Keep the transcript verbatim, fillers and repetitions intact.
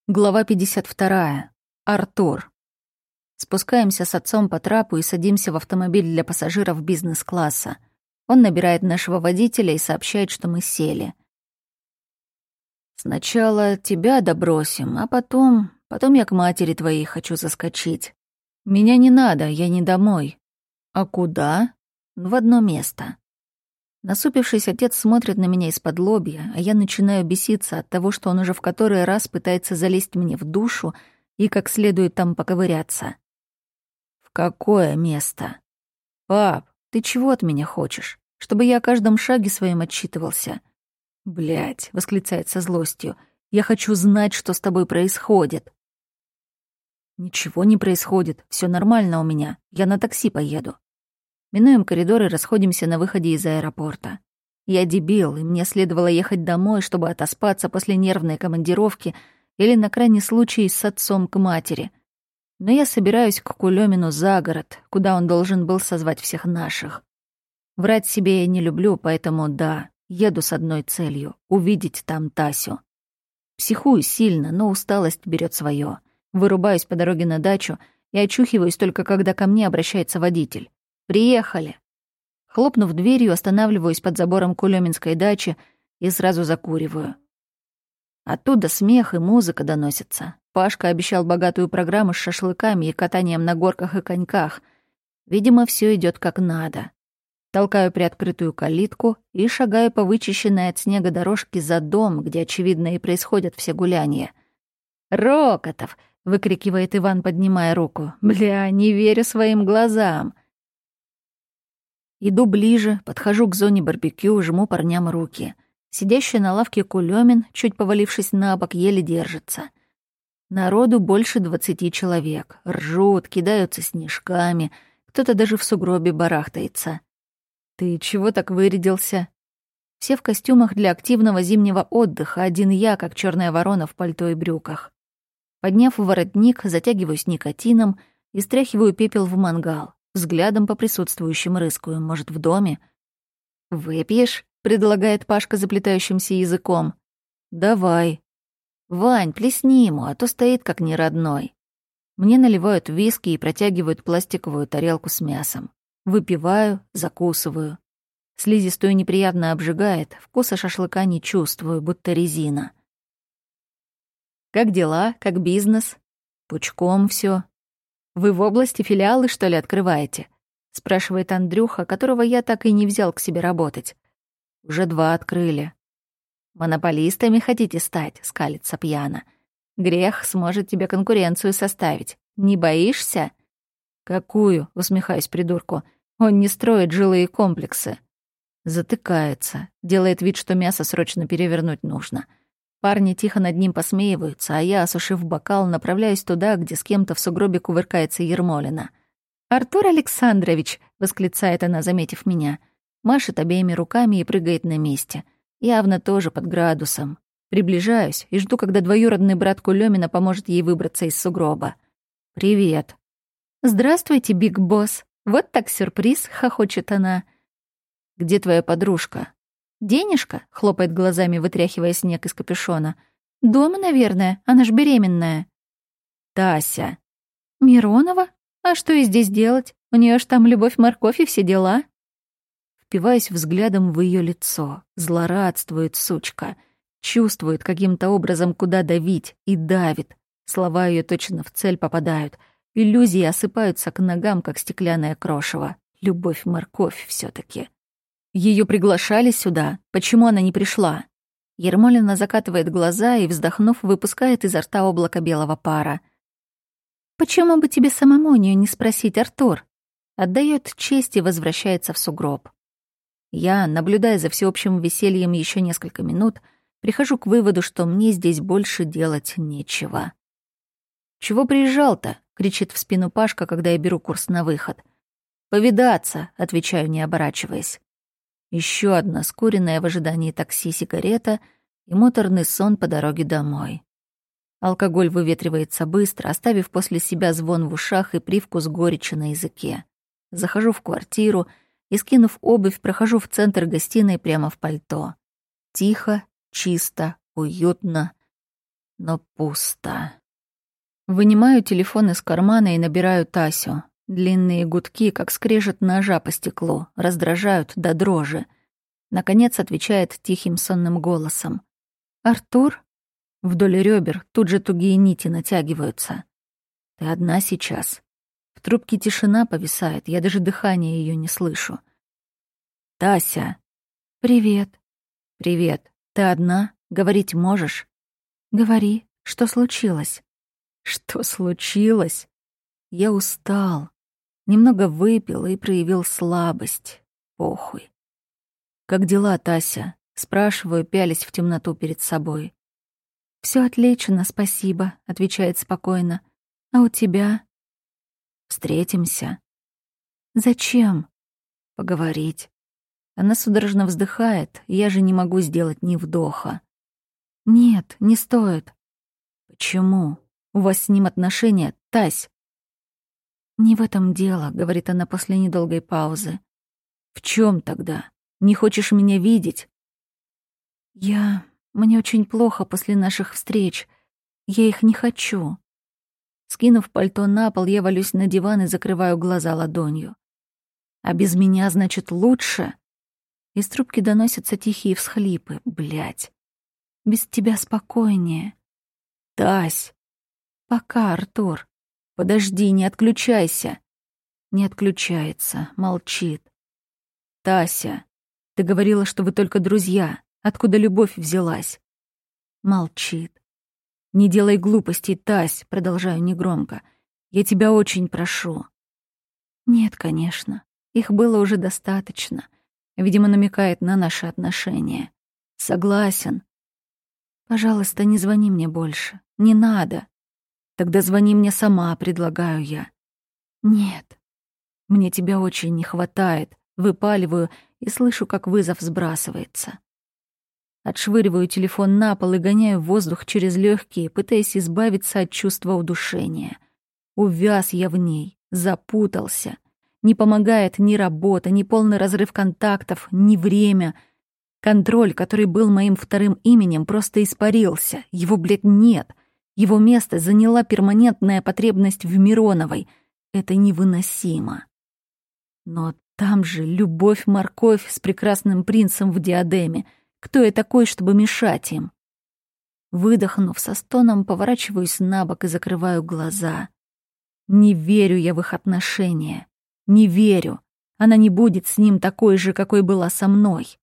Глава пятьдесят вторая. Артур. Спускаемся с отцом по трапу и садимся в автомобиль для пассажиров бизнес-класса. Он набирает нашего водителя и сообщает, что мы сели. «Сначала тебя добросим, а потом... Потом я к матери твоей хочу заскочить. Меня не надо, я не домой». «А куда?» «В одно место». Насупившись, отец смотрит на меня из-под лобья, а я начинаю беситься от того, что он уже в который раз пытается залезть мне в душу и как следует там поковыряться. «В какое место?» «Пап, ты чего от меня хочешь? Чтобы я о каждом шаге своем отчитывался?» «Блядь», — восклицает со злостью, — «я хочу знать, что с тобой происходит». «Ничего не происходит, все нормально у меня, я на такси поеду». Минуем коридор и расходимся на выходе из аэропорта. Я дебил, и мне следовало ехать домой, чтобы отоспаться после нервной командировки или, на крайний случай, с отцом к матери. Но я собираюсь к Кулёмину за город, куда он должен был созвать всех наших. Врать себе я не люблю, поэтому да, еду с одной целью — увидеть там Тасю. Психую сильно, но усталость берет свое. Вырубаюсь по дороге на дачу и очухиваюсь только когда ко мне обращается водитель. «Приехали!» Хлопнув дверью, останавливаюсь под забором Кулёминской дачи и сразу закуриваю. Оттуда смех и музыка доносятся. Пашка обещал богатую программу с шашлыками и катанием на горках и коньках. Видимо, все идет как надо. Толкаю приоткрытую калитку и шагаю по вычищенной от снега дорожке за дом, где, очевидно, и происходят все гуляния. «Рокотов!» — выкрикивает Иван, поднимая руку. «Бля, не верю своим глазам!» Иду ближе, подхожу к зоне барбекю, жму парням руки. Сидящий на лавке Кулёмин, чуть повалившись на бок, еле держится. Народу больше двадцати человек. Ржут, кидаются снежками. Кто-то даже в сугробе барахтается. «Ты чего так вырядился?» Все в костюмах для активного зимнего отдыха, один я, как черная ворона в пальто и брюках. Подняв воротник, затягиваюсь никотином и стряхиваю пепел в мангал. Взглядом по присутствующим рыскую, может, в доме. «Выпьешь?» — предлагает Пашка заплетающимся языком. «Давай». «Вань, плесни ему, а то стоит как неродной». Мне наливают виски и протягивают пластиковую тарелку с мясом. Выпиваю, закусываю. Слизистую неприятно обжигает, вкуса шашлыка не чувствую, будто резина. «Как дела? Как бизнес?» «Пучком все. «Вы в области филиалы, что ли, открываете?» — спрашивает Андрюха, которого я так и не взял к себе работать. «Уже два открыли». «Монополистами хотите стать?» — скалится пьяно. «Грех сможет тебе конкуренцию составить. Не боишься?» «Какую?» — усмехаюсь придурку. «Он не строит жилые комплексы». Затыкается, делает вид, что мясо срочно перевернуть нужно. Парни тихо над ним посмеиваются, а я, осушив бокал, направляюсь туда, где с кем-то в сугробе кувыркается Ермолина. «Артур Александрович!» — восклицает она, заметив меня. Машет обеими руками и прыгает на месте. Явно тоже под градусом. Приближаюсь и жду, когда двоюродный брат Кулёмина поможет ей выбраться из сугроба. «Привет». «Здравствуйте, Биг Босс. Вот так сюрприз!» — хохочет она. «Где твоя подружка?» «Денежка?» — хлопает глазами, вытряхивая снег из капюшона. «Дома, наверное, она ж беременная». «Тася». «Миронова? А что ей здесь делать? У неё ж там любовь-морковь и все дела». Впиваюсь взглядом в её лицо. Злорадствует сучка. Чувствует каким-то образом, куда давить, и давит. Слова её точно в цель попадают. Иллюзии осыпаются к ногам, как стеклянное крошево. Любовь-морковь всё-таки. Ее приглашали сюда. Почему она не пришла?» Ермолина закатывает глаза и, вздохнув, выпускает изо рта облако белого пара. «Почему бы тебе самому у нее не спросить, Артур?» Отдает честь и возвращается в сугроб. Я, наблюдая за всеобщим весельем еще несколько минут, прихожу к выводу, что мне здесь больше делать нечего. «Чего приезжал-то?» — кричит в спину Пашка, когда я беру курс на выход. «Повидаться», — отвечаю, не оборачиваясь. Еще одна скуренная в ожидании такси сигарета и муторный сон по дороге домой. Алкоголь выветривается быстро, оставив после себя звон в ушах и привкус горечи на языке. Захожу в квартиру и, скинув обувь, прохожу в центр гостиной прямо в пальто. Тихо, чисто, уютно. но пусто. Вынимаю телефон из кармана и набираю Тасю. Длинные гудки, как скрежет ножа по стеклу, раздражают до дрожи. Наконец отвечает тихим сонным голосом. «Артур?» Вдоль ребер тут же тугие нити натягиваются. «Ты одна сейчас?» В трубке тишина повисает, я даже дыхания ее не слышу. «Тася!» «Привет!» «Привет. Ты одна? Говорить можешь?» «Говори, что случилось?» «Что случилось?» Я устал. Немного выпил и проявил слабость. Похуй. «Как дела, Тася?» Спрашиваю, пялясь в темноту перед собой. «Всё отлично, спасибо», — отвечает спокойно. «А у тебя?» «Встретимся». «Зачем?» «Поговорить». Она судорожно вздыхает, я же не могу сделать ни вдоха. «Нет, не стоит». «Почему? У вас с ним отношения, Тась?» «Не в этом дело», — говорит она после недолгой паузы. «В чем тогда? Не хочешь меня видеть?» «Я... Мне очень плохо после наших встреч. Я их не хочу». Скинув пальто на пол, я валюсь на диван и закрываю глаза ладонью. «А без меня, значит, лучше?» Из трубки доносятся тихие всхлипы. Блядь. «Без тебя спокойнее». «Тась!» «Пока, Артур». «Подожди, не отключайся». Не отключается, молчит. «Тася, ты говорила, что вы только друзья. Откуда любовь взялась?» Молчит. «Не делай глупостей, Тась», — продолжаю негромко. «Я тебя очень прошу». «Нет, конечно. Их было уже достаточно». Видимо, намекает на наши отношения. «Согласен». «Пожалуйста, не звони мне больше. Не надо». «Тогда звони мне сама», — предлагаю я. «Нет». «Мне тебя очень не хватает». Выпаливаю и слышу, как вызов сбрасывается. Отшвыриваю телефон на пол и гоняю воздух через легкие, пытаясь избавиться от чувства удушения. Увяз я в ней, запутался. Не помогает ни работа, ни полный разрыв контактов, ни время. Контроль, который был моим вторым именем, просто испарился. Его, блядь, нет. Его место заняла перманентная потребность в Мироновой. Это невыносимо. Но там же любовь-морковь с прекрасным принцем в диадеме. Кто я такой, чтобы мешать им? Выдохнув со стоном, поворачиваюсь на бок и закрываю глаза. Не верю я в их отношения. Не верю. Она не будет с ним такой же, какой была со мной.